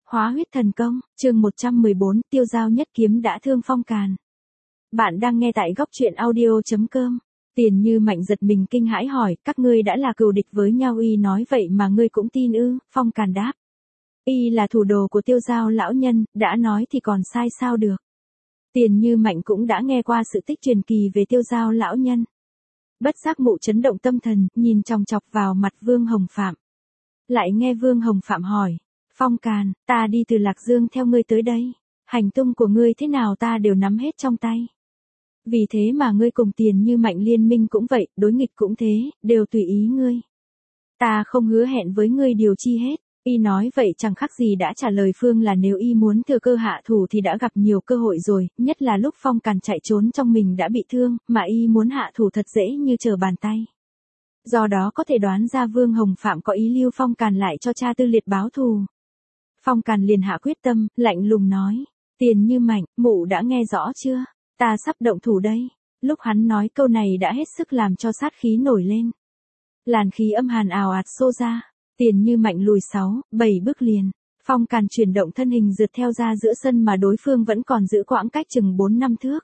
Hóa huyết thần công, chương 114, tiêu giao nhất kiếm đã thương Phong Càn. Bạn đang nghe tại góc truyện audio.com. Tiền Như Mạnh giật mình kinh hãi hỏi, các ngươi đã là cừu địch với nhau? Y nói vậy mà ngươi cũng tin ư? Phong Càn đáp. Y là thủ đồ của tiêu giao lão nhân, đã nói thì còn sai sao được. Tiền Như Mạnh cũng đã nghe qua sự tích truyền kỳ về tiêu giao lão nhân. Bất giác mụ chấn động tâm thần, nhìn chòng chọc vào mặt Vương Hồng Phạm. Lại nghe Vương Hồng Phạm hỏi. Phong Càn, ta đi từ Lạc Dương theo ngươi tới đây. Hành tung của ngươi thế nào ta đều nắm hết trong tay. Vì thế mà ngươi cùng Tiền Như Mạnh liên minh cũng vậy, đối nghịch cũng thế, đều tùy ý ngươi. Ta không hứa hẹn với ngươi điều chi hết. Y nói vậy chẳng khác gì đã trả lời Phương là nếu y muốn thừa cơ hạ thủ thì đã gặp nhiều cơ hội rồi, nhất là lúc Phong Càn chạy trốn trong mình đã bị thương, mà y muốn hạ thủ thật dễ như trở bàn tay. Do đó có thể đoán ra Vương Hồng Phạm có ý lưu Phong Càn lại cho cha Tư Liệt báo thù. Phong Càn liền hạ quyết tâm, lạnh lùng nói, Tiền Như Mạnh, mụ đã nghe rõ chưa, ta sắp động thủ đây. Lúc hắn nói câu này đã hết sức làm cho sát khí nổi lên. Làn khí âm hàn ào ạt xô ra, Tiền Như Mạnh lùi 6-7 bước liền. Phong Càn chuyển động thân hình rượt theo ra giữa sân mà đối phương vẫn còn giữ quãng cách chừng 4-5 thước.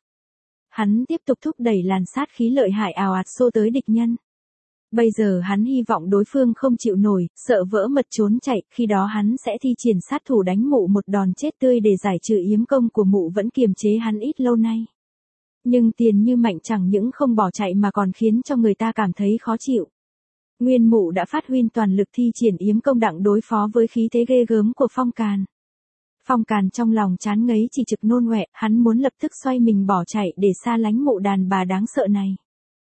Hắn tiếp tục thúc đẩy làn sát khí lợi hại ào ạt xô tới địch nhân. Bây giờ hắn hy vọng đối phương không chịu nổi, sợ vỡ mật trốn chạy, khi đó hắn sẽ thi triển sát thủ đánh mụ một đòn chết tươi để giải trừ yếm công của mụ vẫn kiềm chế hắn ít lâu nay. Nhưng Tiền Như Mạnh chẳng những không bỏ chạy mà còn khiến cho người ta cảm thấy khó chịu. Nguyên mụ đã phát huy toàn lực thi triển yếm công đặng đối phó với khí thế ghê gớm của Phong Càn. Phong Càn trong lòng chán ngấy chỉ trực nôn ọe, hắn muốn lập tức xoay mình bỏ chạy để xa lánh mụ đàn bà đáng sợ này.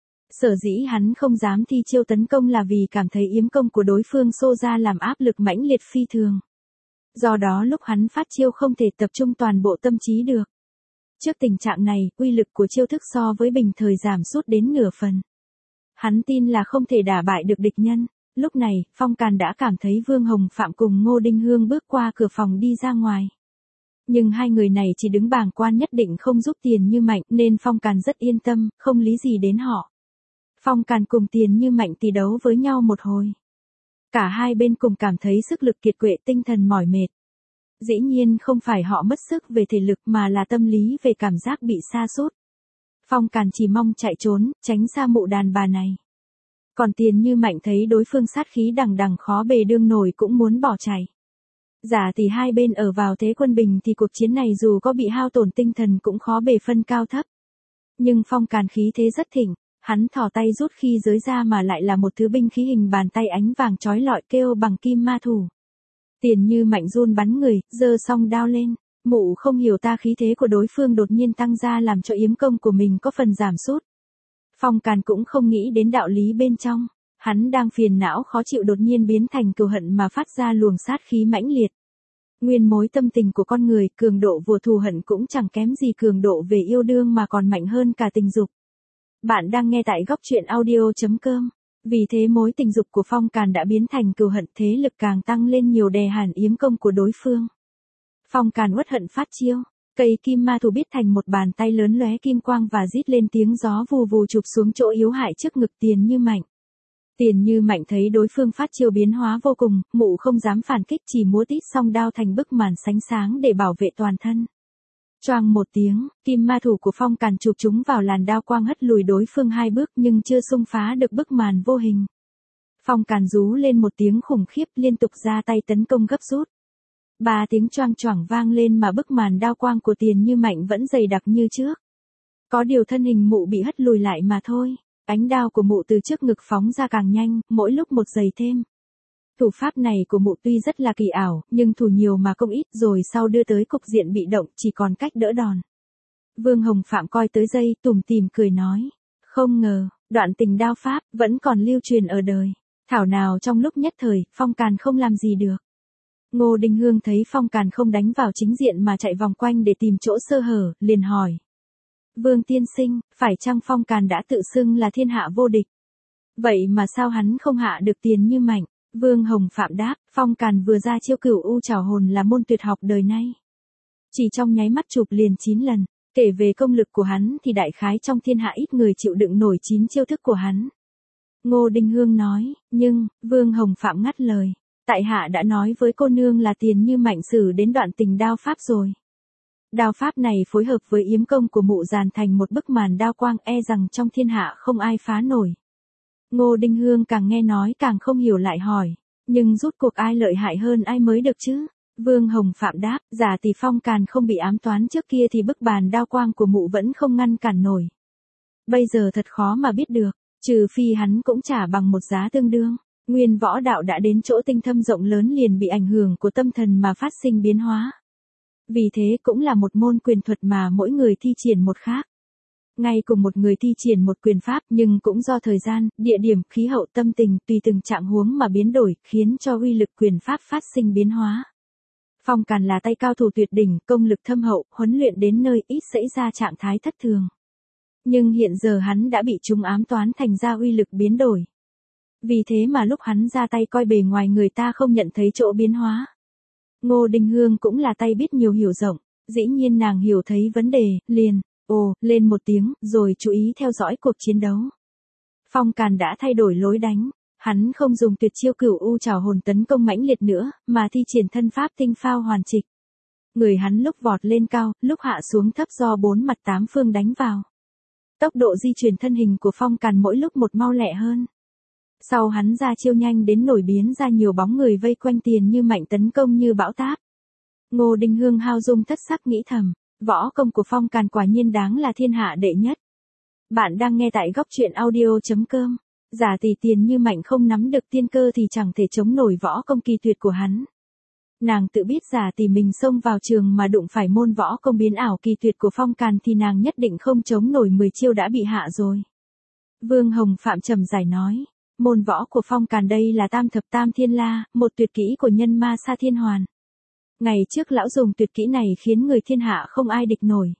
Sở dĩ hắn không dám thi chiêu tấn công là vì cảm thấy yếm công của đối phương xô ra làm áp lực mãnh liệt phi thường. Do đó lúc hắn phát chiêu không thể tập trung toàn bộ tâm trí được. Trước tình trạng này, uy lực của chiêu thức so với bình thời giảm sút đến nửa phần. Hắn tin là không thể đả bại được địch nhân. Lúc này, Phong Càn đã cảm thấy Vương Hồng Phạm cùng Ngô Đinh Hương bước qua cửa phòng đi ra ngoài. Nhưng hai người này chỉ đứng bàng quan nhất định không giúp Tiền Như Mạnh nên Phong Càn rất yên tâm, không lý gì đến họ. Phong Càn cùng Tiền Như Mạnh tỷ đấu với nhau một hồi. Cả hai bên cùng cảm thấy sức lực kiệt quệ, tinh thần mỏi mệt. Dĩ nhiên không phải họ mất sức về thể lực mà là tâm lý về cảm giác bị sa sút. Phong Càn chỉ mong chạy trốn, tránh xa mụ đàn bà này. Còn Tiền Như Mạnh thấy đối phương sát khí đằng đằng khó bề đương nổi cũng muốn bỏ chạy. Giả tỷ hai bên ở vào thế quân bình thì cuộc chiến này dù có bị hao tổn tinh thần cũng khó bề phân cao thấp. Nhưng Phong Càn khí thế rất thịnh. Hắn thò tay rút khi giới ra mà lại là một thứ binh khí hình bàn tay ánh vàng chói lọi kêu bằng kim ma thủ. Tiền Như Mạnh run bắn người, giơ song đao lên. Mụ không hiểu ta khí thế của đối phương đột nhiên tăng ra làm cho yếm công của mình có phần giảm sút. Phong Càn cũng không nghĩ đến đạo lý bên trong. Hắn đang phiền não khó chịu đột nhiên biến thành cừu hận mà phát ra luồng sát khí mãnh liệt. Nguyên mối tâm tình của con người, cường độ của thù hận cũng chẳng kém gì cường độ về yêu đương mà còn mạnh hơn cả tình dục. Bạn đang nghe tại góc truyện audio.com. Vì thế mối tình dục của Phong Càn đã biến thành cừu hận, thế lực càng tăng lên nhiều đè hàn yếm công của đối phương. Phong Càn uất hận phát chiêu, cây kim ma thủ biết thành một bàn tay lớn lóe kim quang và rít lên tiếng gió vù vù chụp xuống chỗ yếu hại trước ngực Tiền Như Mạnh. Tiền Như Mạnh thấy đối phương phát chiêu biến hóa vô cùng, mụ không dám phản kích chỉ múa tít song đao thành bức màn sánh sáng để bảo vệ toàn thân. Choang một tiếng, kim ma thủ của Phong Càn chụp chúng vào làn đao quang hất lùi đối phương 2 bước nhưng chưa xung phá được bức màn vô hình. Phong Càn rú lên một tiếng khủng khiếp liên tục ra tay tấn công gấp rút. 3 tiếng choang choảng vang lên mà bức màn đao quang của Tiền Như Mạnh vẫn dày đặc như trước. Có điều thân hình mụ bị hất lùi lại mà thôi. Ánh đao của mụ từ trước ngực phóng ra càng nhanh, mỗi lúc một dày thêm. Thủ pháp này của mụ tuy rất là kỳ ảo, nhưng thủ nhiều mà công ít rồi sau đưa tới cục diện bị động chỉ còn cách đỡ đòn. Vương Hồng Phạm coi tới giây tủm tỉm cười nói. Không ngờ, đoạn tình đao pháp vẫn còn lưu truyền ở đời. Thảo nào trong lúc nhất thời, Phong Càn không làm gì được. Ngô Đinh Hương thấy Phong Càn không đánh vào chính diện mà chạy vòng quanh để tìm chỗ sơ hở, liền hỏi. Vương tiên sinh, phải chăng Phong Càn đã tự xưng là thiên hạ vô địch? Vậy mà sao hắn không hạ được Tiền Như Mạnh? Vương Hồng Phạm đáp, Phong Càn vừa ra chiêu Cửu U Trảo Hồn là môn tuyệt học đời nay. Chỉ trong nháy mắt chụp liền 9 lần, kể về công lực của hắn thì đại khái trong thiên hạ ít người chịu đựng nổi 9 chiêu thức của hắn. Ngô Đinh Hương nói, nhưng, Vương Hồng Phạm ngắt lời, Tại hạ đã nói với cô nương là Tiền Như Mạnh sử đến đoạn tình đao pháp rồi. Đao pháp này phối hợp với yếm công của mụ dàn thành một bức màn đao quang e rằng trong thiên hạ không ai phá nổi. Ngô Đinh Hương càng nghe nói càng không hiểu lại hỏi, nhưng rút cuộc ai lợi hại hơn ai mới được chứ? Vương Hồng Phạm đáp, giả tỷ Phong Càn không bị ám toán trước kia thì bức bàn đao quang của mụ vẫn không ngăn cản nổi. Bây giờ thật khó mà biết được, trừ phi hắn cũng trả bằng một giá tương đương. Nguyên võ đạo đã đến chỗ tinh thâm rộng lớn liền bị ảnh hưởng của tâm thần mà phát sinh biến hóa. Vì thế cũng là một môn quyền thuật mà mỗi người thi triển một khác. Ngay cùng một người thi triển một quyền pháp nhưng cũng do thời gian, địa điểm, khí hậu, tâm tình tùy từng trạng huống mà biến đổi, khiến cho uy lực quyền pháp phát sinh biến hóa. Phong Càn là tay cao thủ tuyệt đỉnh, công lực thâm hậu, huấn luyện đến nơi ít xảy ra trạng thái thất thường. Nhưng hiện giờ hắn đã bị chúng ám toán thành ra uy lực biến đổi. Vì thế mà lúc hắn ra tay coi bề ngoài người ta không nhận thấy chỗ biến hóa. Ngô Đinh Hương cũng là tay biết nhiều hiểu rộng, dĩ nhiên nàng hiểu thấy vấn đề, liền, ồ, lên một tiếng, rồi chú ý theo dõi cuộc chiến đấu. Phong Càn đã thay đổi lối đánh, hắn không dùng tuyệt chiêu Cửu U Trảo Hồn tấn công mãnh liệt nữa, mà thi triển thân pháp tinh phao hoàn trịch. Người hắn lúc vọt lên cao, lúc hạ xuống thấp do bốn mặt tám phương đánh vào. Tốc độ di chuyển thân hình của Phong Càn mỗi lúc một mau lẹ hơn. Sau hắn ra chiêu nhanh đến nổi biến ra nhiều bóng người vây quanh Tiền Như Mạnh tấn công như bão táp. Ngô Đinh Hương hao dung thất sắc nghĩ thầm, võ công của Phong Càn quả nhiên đáng là thiên hạ đệ nhất. Bạn đang nghe tại góc truyện audio.com. Giả tỷ Tiền Như Mạnh không nắm được tiên cơ thì chẳng thể chống nổi võ công kỳ tuyệt của hắn. Nàng tự biết giả tỷ mình xông vào trường mà đụng phải môn võ công biến ảo kỳ tuyệt của Phong Càn thì nàng nhất định không chống nổi 10 chiêu đã bị hạ rồi. Vương Hồng Phạm trầm giải nói, môn võ của Phong Càn đây là Tam Thập Tam Thiên La, một tuyệt kỹ của nhân ma Sa Thiên Hoàn. Ngày trước lão dùng tuyệt kỹ này khiến người thiên hạ không ai địch nổi.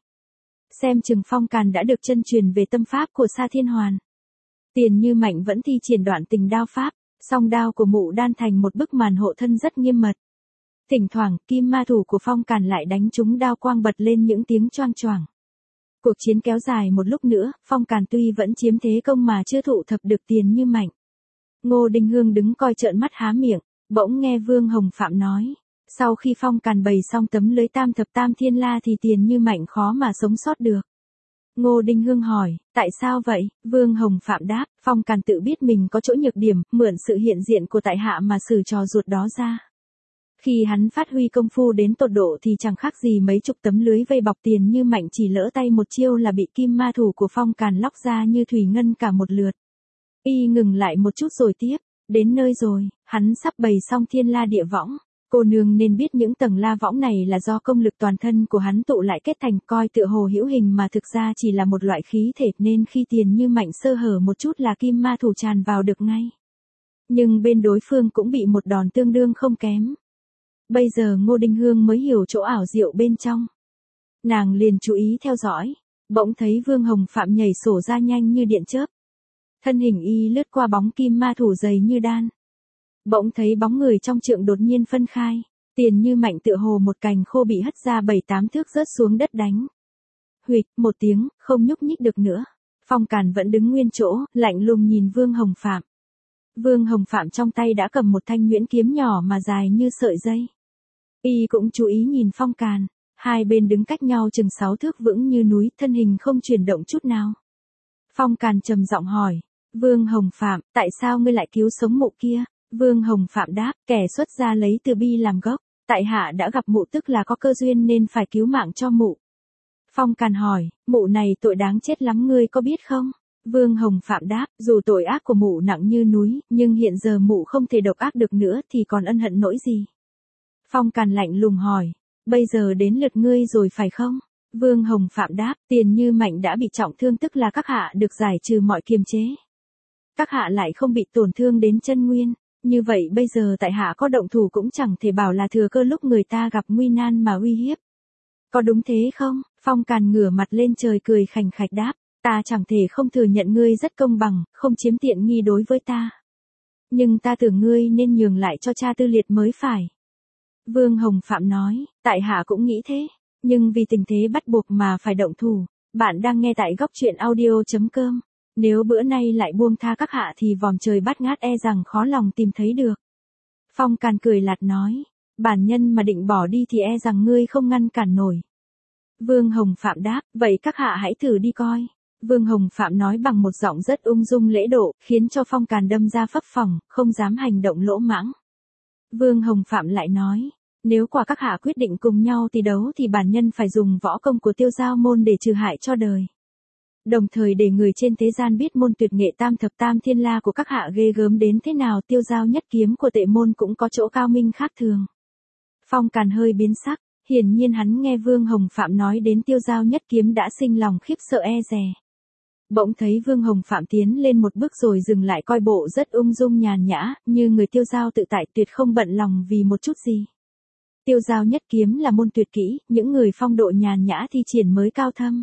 Xem chừng Phong Càn đã được chân truyền về tâm pháp của Sa Thiên Hoàn. Tiền Như Mạnh vẫn thi triển đoạn tình đao pháp, song đao của mụ đan thành một bức màn hộ thân rất nghiêm mật. Thỉnh thoảng, kim ma thủ của Phong Càn lại đánh trúng đao quang bật lên những tiếng choang choảng. Cuộc chiến kéo dài một lúc nữa, Phong Càn tuy vẫn chiếm thế công mà chưa thụ thập được Tiền Như Mạnh. Ngô Đinh Hương đứng coi trợn mắt há miệng, bỗng nghe Vương Hồng Phạm nói, sau khi Phong Càn bày xong tấm lưới Tam Thập Tam Thiên La thì Tiền Như Mạnh khó mà sống sót được. Ngô Đinh Hương hỏi, tại sao vậy? Vương Hồng Phạm đáp, Phong Càn tự biết mình có chỗ nhược điểm, mượn sự hiện diện của tại hạ mà xử trò ruột đó ra. Khi hắn phát huy công phu đến tột độ thì chẳng khác gì mấy chục tấm lưới vây bọc Tiền Như Mạnh chỉ lỡ tay một chiêu là bị kim ma thủ của Phong Càn lóc ra như thủy ngân cả một lượt. Y ngừng lại một chút rồi tiếp, đến nơi rồi, hắn sắp bày xong Thiên La Địa Võng. Cô nương nên biết những tầng la võng này là do công lực toàn thân của hắn tụ lại kết thành, coi tựa hồ hữu hình mà thực ra chỉ là một loại khí thể, nên khi Tiền Như Mạnh sơ hở một chút là kim ma thủ tràn vào được ngay. Nhưng bên đối phương cũng bị một đòn tương đương không kém. Bây giờ Ngô Đinh Hương mới hiểu chỗ ảo diệu bên trong. Nàng liền chú ý theo dõi, bỗng thấy Vương Hồng Phạm nhảy sổ ra nhanh như điện chớp. Thân hình y lướt qua bóng kim ma thủ dày như đan. Bỗng thấy bóng người trong trượng đột nhiên phân khai, Tiền Như Mạnh tựa hồ một cành khô bị hất ra 7-8 thước rớt xuống đất đánh. Huỵch, một tiếng, không nhúc nhích được nữa. Phong Càn vẫn đứng nguyên chỗ, lạnh lùng nhìn Vương Hồng Phạm. Vương Hồng Phạm trong tay đã cầm một thanh nhuyễn kiếm nhỏ mà dài như sợi dây. Y cũng chú ý nhìn Phong Càn, hai bên đứng cách nhau chừng 6 thước vững như núi, thân hình không chuyển động chút nào. Phong Càn trầm giọng hỏi, Vương Hồng Phạm, tại sao ngươi lại cứu sống mụ kia? Vương Hồng Phạm đáp, kẻ xuất gia lấy từ bi làm gốc, tại hạ đã gặp mụ tức là có cơ duyên nên phải cứu mạng cho mụ. Phong Càn hỏi, mụ này tội đáng chết lắm ngươi có biết không? Vương Hồng Phạm đáp, dù tội ác của mụ nặng như núi, nhưng hiện giờ mụ không thể độc ác được nữa thì còn ân hận nỗi gì? Phong Càn lạnh lùng hỏi, bây giờ đến lượt ngươi rồi phải không? Vương Hồng Phạm đáp, Tiền Như Mạnh đã bị trọng thương tức là các hạ được giải trừ mọi kiềm chế. Các hạ lại không bị tổn thương đến chân nguyên. Như vậy bây giờ tại hạ có động thủ cũng chẳng thể bảo là thừa cơ lúc người ta gặp nguy nan mà uy hiếp. Có đúng thế không? Phong Càn ngửa mặt lên trời cười khành khạch đáp, ta chẳng thể không thừa nhận ngươi rất công bằng, không chiếm tiện nghi đối với ta. Nhưng ta tưởng ngươi nên nhường lại cho cha Tư Liệt mới phải. Vương Hồng Phạm nói, tại hạ cũng nghĩ thế, nhưng vì tình thế bắt buộc mà phải động thủ. Bạn đang nghe tại góc truyện audio.com. Nếu bữa nay lại buông tha các hạ thì vòm trời bát ngát e rằng khó lòng tìm thấy được. Phong Càn cười lạt nói, bản nhân mà định bỏ đi thì e rằng ngươi không ngăn cản nổi. Vương Hồng Phạm đáp, vậy các hạ hãy thử đi coi. Vương Hồng Phạm nói bằng một giọng rất ung dung lễ độ, khiến cho Phong Càn đâm ra phấp phỏng, không dám hành động lỗ mãng. Vương Hồng Phạm lại nói, nếu quả các hạ quyết định cùng nhau thì đấu thì bản nhân phải dùng võ công của Tiêu Giao môn để trừ hại cho đời. Đồng thời để người trên thế gian biết môn tuyệt nghệ tam thập tam thiên la của các hạ ghê gớm đến thế nào. Tiêu Giao nhất kiếm của Tệ môn cũng có chỗ cao minh khác thường. Phong Càn hơi biến sắc, hiển nhiên hắn nghe Vương Hồng Phạm nói đến Tiêu Giao nhất kiếm đã sinh lòng khiếp sợ e dè. Bỗng thấy Vương Hồng Phạm tiến lên một bước rồi dừng lại coi bộ rất ung dung nhàn nhã, như người Tiêu Giao tự tại tuyệt không bận lòng vì một chút gì. Tiêu Giao nhất kiếm là môn tuyệt kỹ, những người phong độ nhàn nhã thi triển mới cao thâm.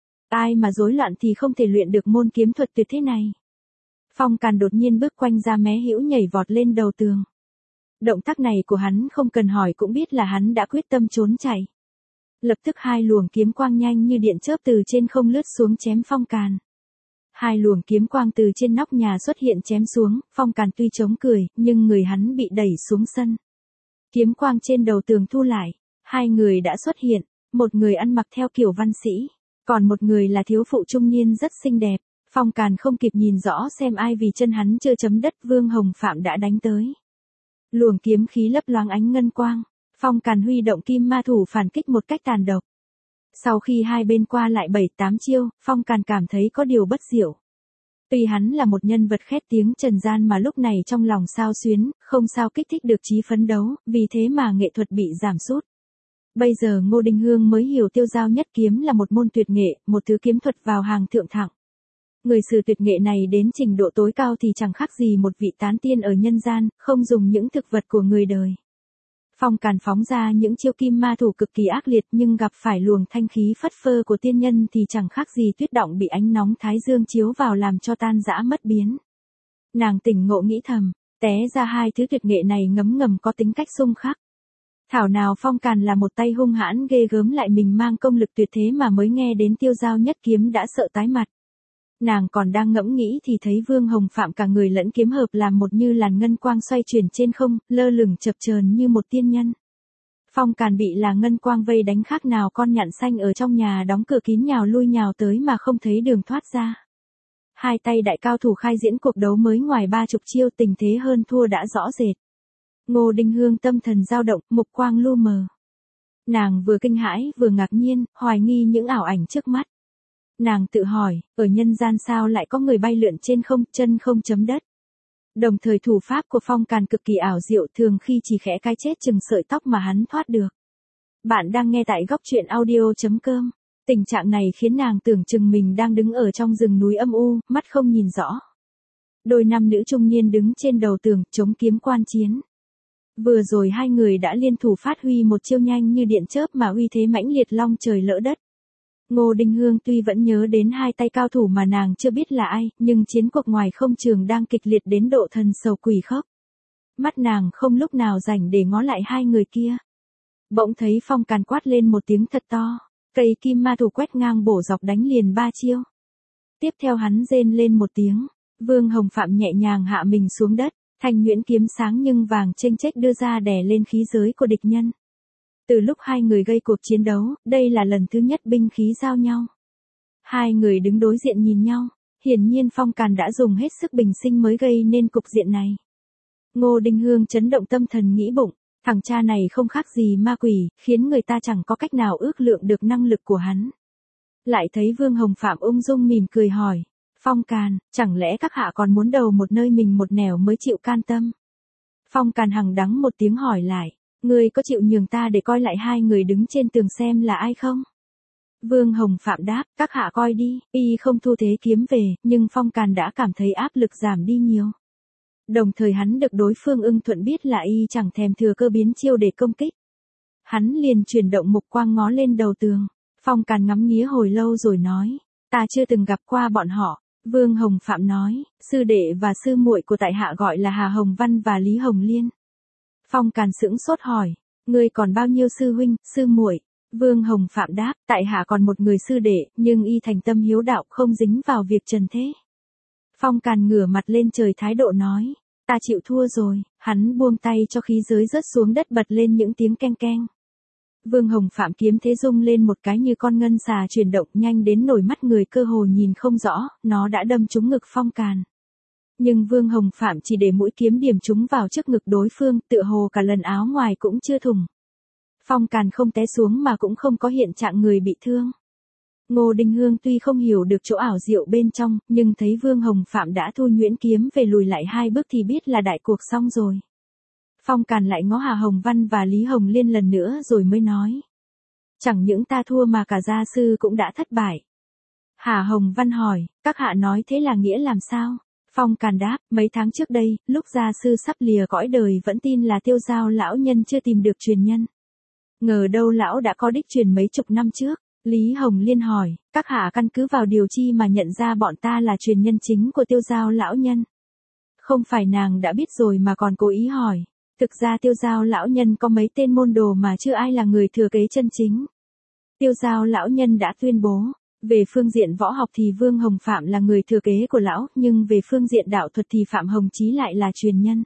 Ai mà rối loạn thì không thể luyện được môn kiếm thuật tuyệt thế này. Phong Càn đột nhiên bước quanh ra mé hữu nhảy vọt lên đầu tường. Động tác này của hắn không cần hỏi cũng biết là hắn đã quyết tâm trốn chạy. Lập tức hai luồng kiếm quang nhanh như điện chớp từ trên không lướt xuống chém Phong Càn. Hai luồng kiếm quang từ trên nóc nhà xuất hiện chém xuống, Phong Càn tuy chống cười, nhưng người hắn bị đẩy xuống sân. Kiếm quang trên đầu tường thu lại, hai người đã xuất hiện, một người ăn mặc theo kiểu văn sĩ, còn một người là thiếu phụ trung niên rất xinh đẹp. Phong Càn không kịp nhìn rõ xem ai vì chân hắn chưa chấm đất, Vương Hồng Phạm đã đánh tới. Luồng kiếm khí lấp loáng ánh ngân quang, Phong Càn huy động kim ma thủ phản kích một cách tàn độc. Sau khi hai bên qua lại 7-8 chiêu, Phong Càn cảm thấy có điều bất diệu. Tuy hắn là một nhân vật khét tiếng trần gian mà lúc này trong lòng xao xuyến, không sao kích thích được chí phấn đấu, vì thế mà nghệ thuật bị giảm sút. Bây giờ Ngô Đình Hương mới hiểu Tiêu Giao nhất kiếm là một môn tuyệt nghệ, một thứ kiếm thuật vào hàng thượng thặng. Người sử tuyệt nghệ này đến trình độ tối cao thì chẳng khác gì một vị tán tiên ở nhân gian, không dùng những thực vật của người đời. Phong Càn phóng ra những chiêu kim ma thủ cực kỳ ác liệt, nhưng gặp phải luồng thanh khí phất phơ của tiên nhân thì chẳng khác gì tuyết động bị ánh nóng thái dương chiếu vào làm cho tan rã mất biến. Nàng tỉnh ngộ nghĩ thầm, té ra hai thứ tuyệt nghệ này ngấm ngầm có tính cách xung khắc. Thảo nào Phong Càn là một tay hung hãn ghê gớm lại mình mang công lực tuyệt thế mà mới nghe đến Tiêu Giao nhất kiếm đã sợ tái mặt. Nàng còn đang ngẫm nghĩ thì thấy Vương Hồng Phạm cả người lẫn kiếm hợp làm một như làn ngân quang xoay chuyển trên không, lơ lửng chập chờn như một tiên nhân. Phong Càn bị là ngân quang vây đánh khác nào con nhạn xanh ở trong nhà đóng cửa kín nhào lui nhào tới mà không thấy đường thoát ra. Hai tay đại cao thủ khai diễn cuộc đấu mới ngoài 30 chiêu, tình thế hơn thua đã rõ rệt. Ngô Đình Hương tâm thần dao động, mục quang lu mờ. Nàng vừa kinh hãi vừa ngạc nhiên, hoài nghi những ảo ảnh trước mắt. Nàng tự hỏi, ở nhân gian sao lại có người bay lượn trên không, chân không chấm đất. Đồng thời thủ pháp của Phong Càn cực kỳ ảo diệu, thường khi chỉ khẽ cái chết chừng sợi tóc mà hắn thoát được. Bạn đang nghe tại góc truyện audio.com. Tình trạng này khiến nàng tưởng chừng mình đang đứng ở trong rừng núi âm u, mắt không nhìn rõ. Đôi nam nữ trung niên đứng trên đầu tường, chống kiếm quan chiến. Vừa rồi hai người đã liên thủ phát huy một chiêu nhanh như điện chớp mà uy thế mãnh liệt long trời lỡ đất. Ngô Đình Hương tuy vẫn nhớ đến hai tay cao thủ mà nàng chưa biết là ai, nhưng chiến cuộc ngoài không trường đang kịch liệt đến độ thần sầu quỷ khóc. Mắt nàng không lúc nào rảnh để ngó lại hai người kia. Bỗng thấy Phong Càn quát lên một tiếng thật to, cây kim ma thủ quét ngang bổ dọc đánh liền 3 chiêu. Tiếp theo hắn rên lên một tiếng, Vương Hồng Phạm nhẹ nhàng hạ mình xuống đất, thanh nhuyễn kiếm sáng nhưng vàng chênh chếch đưa ra đè lên khí giới của địch nhân. Từ lúc hai người gây cuộc chiến đấu, đây là lần thứ nhất binh khí giao nhau. Hai người đứng đối diện nhìn nhau, hiển nhiên Phong Càn đã dùng hết sức bình sinh mới gây nên cục diện này. Ngô Đình Hương chấn động tâm thần nghĩ bụng, thằng cha này không khác gì ma quỷ, khiến người ta chẳng có cách nào ước lượng được năng lực của hắn. Lại thấy Vương Hồng Phạm ung dung mỉm cười hỏi, Phong Càn, chẳng lẽ các hạ còn muốn đầu một nơi mình một nẻo mới chịu can tâm? Phong Càn hằng đắng một tiếng hỏi lại, ngươi có chịu nhường ta để coi lại hai người đứng trên tường xem là ai không? Vương Hồng Phạm đáp, các hạ coi đi, y không thu thế kiếm về, nhưng Phong Càn đã cảm thấy áp lực giảm đi nhiều. Đồng thời hắn được đối phương ưng thuận biết là y chẳng thèm thừa cơ biến chiêu để công kích. Hắn liền chuyển động mục quang ngó lên đầu tường. Phong Càn ngắm nghía hồi lâu rồi nói, ta chưa từng gặp qua bọn họ. Vương Hồng Phạm nói, sư đệ và sư muội của tại hạ gọi là Hà Hồng Văn và Lý Hồng Liên. Phong Càn sững sốt hỏi, ngươi còn bao nhiêu sư huynh, sư muội? Vương Hồng Phạm đáp, tại hạ còn một người sư đệ, nhưng y thành tâm hiếu đạo không dính vào việc trần thế. Phong Càn ngửa mặt lên trời thái độ nói, ta chịu thua rồi, Hắn buông tay cho khí giới rớt xuống đất bật lên những tiếng keng keng. Vương Hồng Phạm kiếm thế rung lên một cái như con ngân xà chuyển động nhanh đến nổi mắt người cơ hồ nhìn không rõ, nó đã đâm trúng ngực Phong Càn. Nhưng Vương Hồng Phạm chỉ để mũi kiếm điểm trúng vào trước ngực đối phương, tựa hồ cả lần áo ngoài cũng chưa thủng. Phong Càn không té xuống mà cũng không có hiện trạng người bị thương. Ngô Đình Hương tuy không hiểu được chỗ ảo diệu bên trong, nhưng thấy Vương Hồng Phạm đã thu nhuyễn kiếm về lùi lại 2 bước thì biết là đại cuộc xong rồi. Phong Càn lại ngó Hà Hồng Văn và Lý Hồng Liên lần nữa rồi mới nói. Chẳng những ta thua mà cả gia sư cũng đã thất bại. Hà Hồng Văn hỏi, các hạ nói thế là nghĩa làm sao? Phong Càn đáp, mấy tháng trước đây, lúc gia sư sắp lìa cõi đời vẫn tin là Tiêu Giao lão nhân chưa tìm được truyền nhân. Ngờ đâu lão đã có đích truyền mấy chục năm trước. Lý Hồng Liên hỏi, các hạ căn cứ vào điều chi mà nhận ra bọn ta là truyền nhân chính của Tiêu Giao lão nhân? Không phải nàng đã biết rồi mà còn cố ý hỏi. Thực ra Tiêu Giao lão nhân có mấy tên môn đồ mà chưa ai là người thừa kế chân chính. Tiêu Giao lão nhân đã tuyên bố, về phương diện võ học thì Vương Hồng Phạm là người thừa kế của lão, nhưng về phương diện đạo thuật thì Phạm Hồng Chí lại là truyền nhân.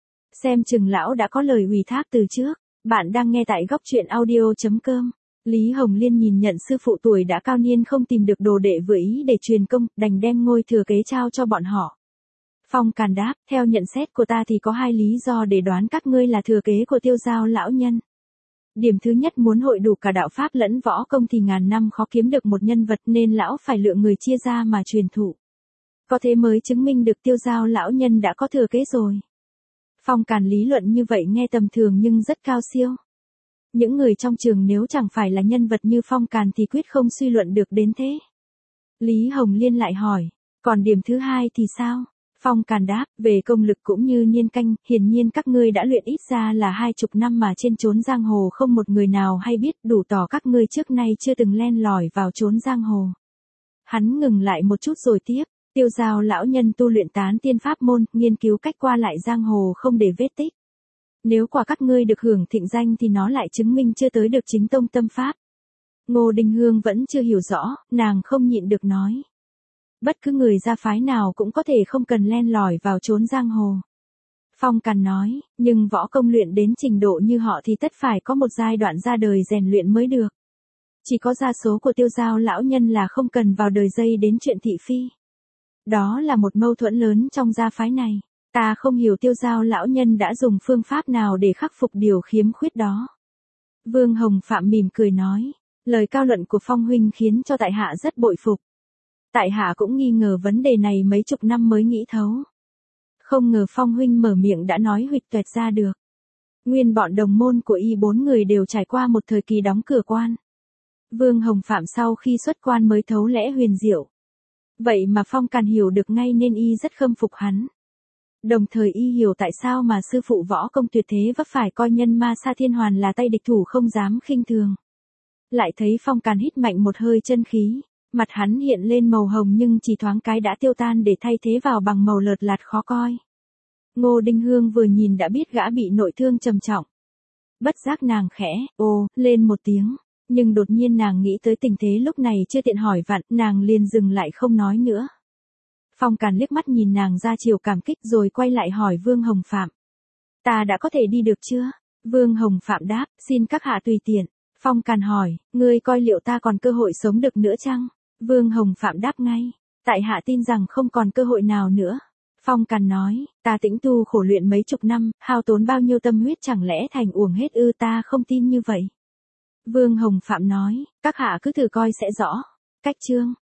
Xem chừng lão đã có lời ủy thác từ trước. Bạn đang nghe tại góc truyện audio.com. Lý Hồng Liên nhìn nhận sư phụ tuổi đã cao niên không tìm được đồ đệ vừa ý để truyền công, đành đem ngôi thừa kế trao cho bọn họ. Phong Càn đáp, theo nhận xét của ta thì có 2 lý do để đoán các ngươi là thừa kế của Tiêu Giao lão nhân. Điểm thứ nhất, muốn hội đủ cả đạo pháp lẫn võ công thì ngàn năm khó kiếm được một nhân vật nên lão phải lựa người chia ra mà truyền thụ. Có thế mới chứng minh được Tiêu Giao lão nhân đã có thừa kế rồi. Phong Càn lý luận như vậy nghe tầm thường nhưng rất cao siêu. Những người trong trường nếu chẳng phải là nhân vật như Phong Càn thì quyết không suy luận được đến thế. Lý Hồng Liên lại hỏi, còn điểm thứ hai thì sao? Phong Càn đáp, về công lực cũng như niên canh, hiển nhiên các ngươi đã luyện ít ra là 20 năm mà trên chốn giang hồ không một người nào hay biết, đủ tỏ các ngươi trước nay chưa từng len lỏi vào chốn giang hồ. Hắn ngừng lại một chút rồi tiếp, Tiêu Giao lão nhân tu luyện tán tiên pháp môn, nghiên cứu cách qua lại giang hồ không để vết tích. Nếu quả các ngươi được hưởng thịnh danh thì nó lại chứng minh chưa tới được chính tông tâm pháp. Ngô Đình Hương vẫn chưa hiểu rõ, nàng không nhịn được nói. Bất cứ người gia phái nào cũng có thể không cần len lỏi vào chốn giang hồ. Phong Càn nói, nhưng võ công luyện đến trình độ như họ thì tất phải có một giai đoạn ra đời rèn luyện mới được. Chỉ có gia số của Tiêu Giao lão nhân là không cần vào đời dây đến chuyện thị phi. Đó là một mâu thuẫn lớn trong gia phái này. Ta không hiểu Tiêu Giao lão nhân đã dùng phương pháp nào để khắc phục điều khiếm khuyết đó. Vương Hồng Phạm mỉm cười nói, lời cao luận của Phong huynh khiến cho tại hạ rất bội phục. Tại hạ cũng nghi ngờ vấn đề này mấy chục năm mới nghĩ thấu. Không ngờ Phong huynh mở miệng đã nói huỵch toẹt ra được. Nguyên bọn đồng môn của y 4 người đều trải qua một thời kỳ đóng cửa quan. Vương Hồng Phạm sau khi xuất quan mới thấu lẽ huyền diệu. Vậy mà Phong Càn hiểu được ngay nên y rất khâm phục hắn. Đồng thời y hiểu tại sao mà sư phụ võ công tuyệt thế vấp phải coi nhân ma Sa Thiên Hoàn là tay địch thủ không dám khinh thường. Lại thấy Phong Càn hít mạnh một hơi chân khí, mặt hắn hiện lên màu hồng nhưng chỉ thoáng cái đã tiêu tan để thay thế vào bằng màu lợt lạt khó coi. Ngô Đình Hương vừa nhìn đã biết gã bị nội thương trầm trọng. Bất giác nàng khẽ, ô, lên một tiếng, nhưng đột nhiên nàng nghĩ tới tình thế lúc này chưa tiện hỏi vặn, nàng liền dừng lại không nói nữa. Phong Càn liếc mắt nhìn nàng ra chiều cảm kích rồi quay lại hỏi Vương Hồng Phạm. Ta đã có thể đi được chưa? Vương Hồng Phạm đáp, xin các hạ tùy tiện. Phong Càn hỏi, ngươi coi liệu ta còn cơ hội sống được nữa chăng? Vương Hồng Phạm đáp ngay, tại hạ tin rằng không còn cơ hội nào nữa. Phong Càn nói, ta tĩnh tu khổ luyện mấy chục năm, hao tốn bao nhiêu tâm huyết chẳng lẽ thành uổng hết ư? Ta không tin như vậy. Vương Hồng Phạm nói, các hạ cứ thử coi sẽ rõ. Cách chương